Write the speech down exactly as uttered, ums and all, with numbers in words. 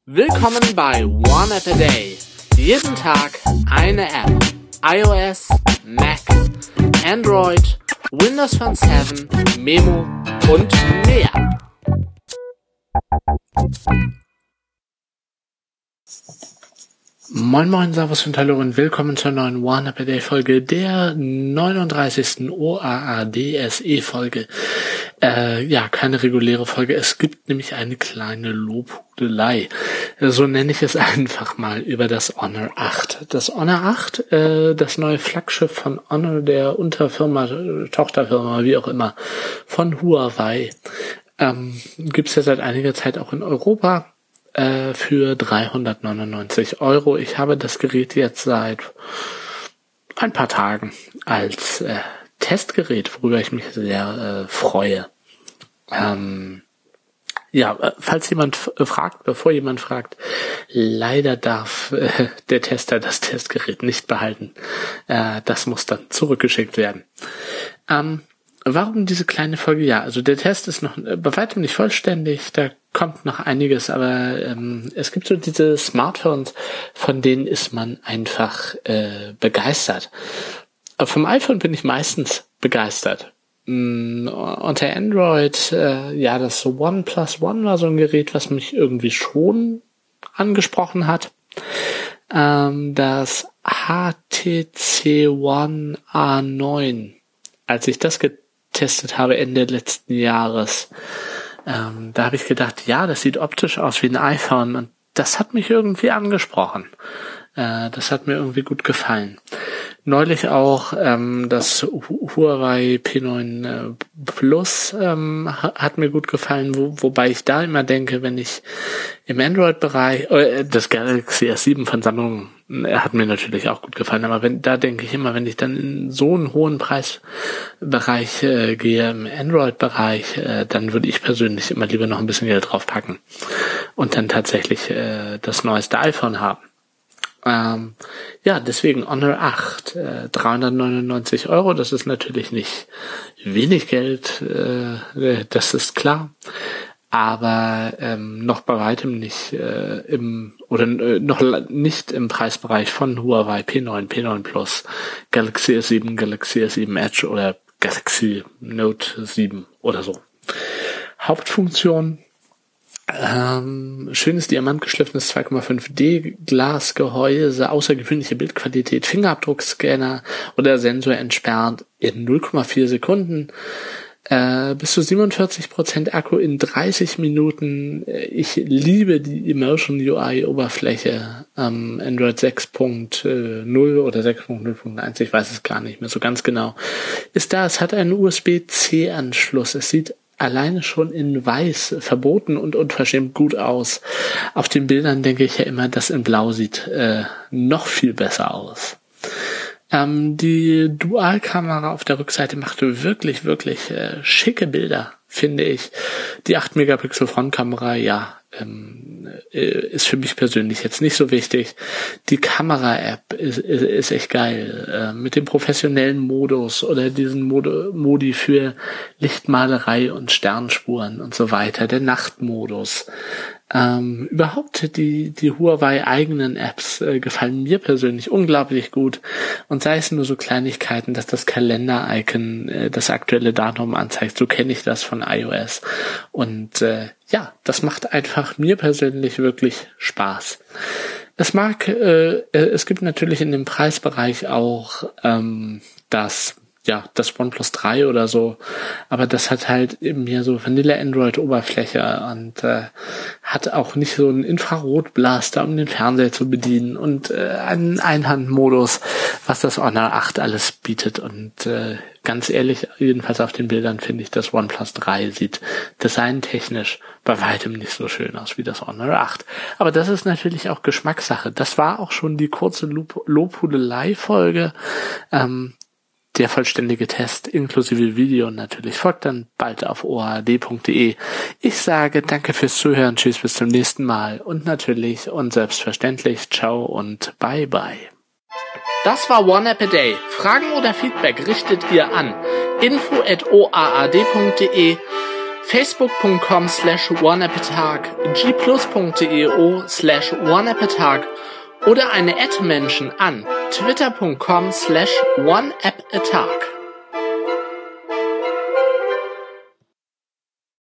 Willkommen bei One App a Day. Jeden Tag eine App. iOS, Mac, Android, Windows Phone sieben, Memo und mehr. Moin Moin, Servus und Hallo und willkommen zur neuen One App a Day Folge, der neununddreißigsten O A A D S E-Folge. Äh, ja, keine reguläre Folge. Es gibt nämlich eine kleine Lobhudelei. So nenne ich es einfach mal über das Honor acht. Das Honor acht, äh, das neue Flaggschiff von Honor, der Unterfirma, Tochterfirma, wie auch immer, von Huawei, ähm, gibt es ja seit einiger Zeit auch in Europa für dreihundertneunundneunzig Euro. Ich habe das Gerät jetzt seit ein paar Tagen als äh, Testgerät, worüber ich mich sehr äh, freue. Ähm, ja, falls jemand f- fragt, bevor jemand fragt, leider darf äh, der Tester das Testgerät nicht behalten. Äh, das muss dann zurückgeschickt werden. Ähm, Warum diese kleine Folge? Ja, also der Test ist noch bei weitem nicht vollständig, da kommt noch einiges, aber ähm, es gibt so diese Smartphones, von denen ist man einfach äh, begeistert. Aber vom iPhone bin ich meistens begeistert. Mm, unter Android, äh, ja, das OnePlus One war so ein Gerät, was mich irgendwie schon angesprochen hat. Ähm, das H T C One A neun, als ich das get- getestet habe Ende letzten Jahres. Ähm, da habe ich gedacht, ja, das sieht optisch aus wie ein iPhone und das hat mich irgendwie angesprochen. Äh, das hat mir irgendwie gut gefallen. Neulich auch ähm, das Huawei P neun äh, Plus ähm, hat mir gut gefallen, wo, wobei ich da immer denke, wenn ich im Android-Bereich, äh, das Galaxy S sieben von Samsung äh, hat mir natürlich auch gut gefallen, aber wenn da denke ich immer, wenn ich dann in so einen hohen Preisbereich äh, gehe, im Android-Bereich, äh, dann würde ich persönlich immer lieber noch ein bisschen Geld draufpacken und dann tatsächlich äh, das neueste iPhone haben. Ähm, ja, deswegen Honor acht, äh, dreihundertneunundneunzig Euro, das ist natürlich nicht wenig Geld, äh, das ist klar, aber ähm, noch bei weitem nicht äh, im, oder äh, noch nicht im Preisbereich von Huawei P neun, P neun Plus, Galaxy S sieben, Galaxy S sieben Edge oder Galaxy Note sieben oder so. Hauptfunktion: Ähm, schönes diamantgeschliffenes zwei Komma fünf D Glasgehäuse, außergewöhnliche Bildqualität, Fingerabdruckscanner oder Sensor entsperrt in null Komma vier Sekunden, äh, bis zu siebenundvierzig Prozent Akku in dreißig Minuten. Ich liebe die Emotion U I Oberfläche, ähm, Android sechs Punkt null oder sechs Punkt null Punkt eins, ich weiß es gar nicht mehr so ganz genau, ist da. Es hat einen U S B C Anschluss, es sieht alleine schon in weiß verboten und unverschämt gut aus. Auf den Bildern denke ich ja immer, das in Blau sieht äh, noch viel besser aus. Ähm, die Dualkamera auf der Rückseite machte wirklich, wirklich äh, schicke Bilder, finde ich. Die acht Megapixel Frontkamera, ja, ähm, ist für mich persönlich jetzt nicht so wichtig. Die Kamera-App ist, ist, ist echt geil. Äh, mit dem professionellen Modus oder diesen Mod- Modi für Lichtmalerei und Sternspuren und so weiter. Der Nachtmodus. Ähm, überhaupt die, die Huawei eigenen Apps äh, gefallen mir persönlich unglaublich gut. Und sei es nur so Kleinigkeiten, dass das Kalender-Icon äh, das aktuelle Datum anzeigt. So kenne ich das von iOS. Und äh, ja, das macht einfach mir persönlich wirklich Spaß. Es mag, äh, es gibt natürlich in dem Preisbereich auch ähm, das ja, das OnePlus drei oder so, aber das hat halt eben mehr so Vanilla-Android-Oberfläche und äh, hat auch nicht so einen Infrarotblaster, um den Fernseher zu bedienen und äh, einen Einhandmodus, was das Honor acht alles bietet. Und äh, ganz ehrlich, jedenfalls auf den Bildern finde ich, das OnePlus drei sieht designtechnisch bei weitem nicht so schön aus wie das Honor acht. Aber das ist natürlich auch Geschmackssache. Das war auch schon die kurze Lob- Lobhudelei-Folge. Ähm, Der vollständige Test inklusive Video natürlich folgt dann bald auf o a d punkt d e. Ich sage danke fürs Zuhören, tschüss, bis zum nächsten Mal und natürlich und selbstverständlich ciao und bye bye. Das war One App a Day. Fragen oder Feedback richtet ihr an info at o a a d punkt d e. facebook.com slash oneappatag, gplus.deo slash oneappatag oder eine Ad-Menschen an twitter.com slash oneappatag.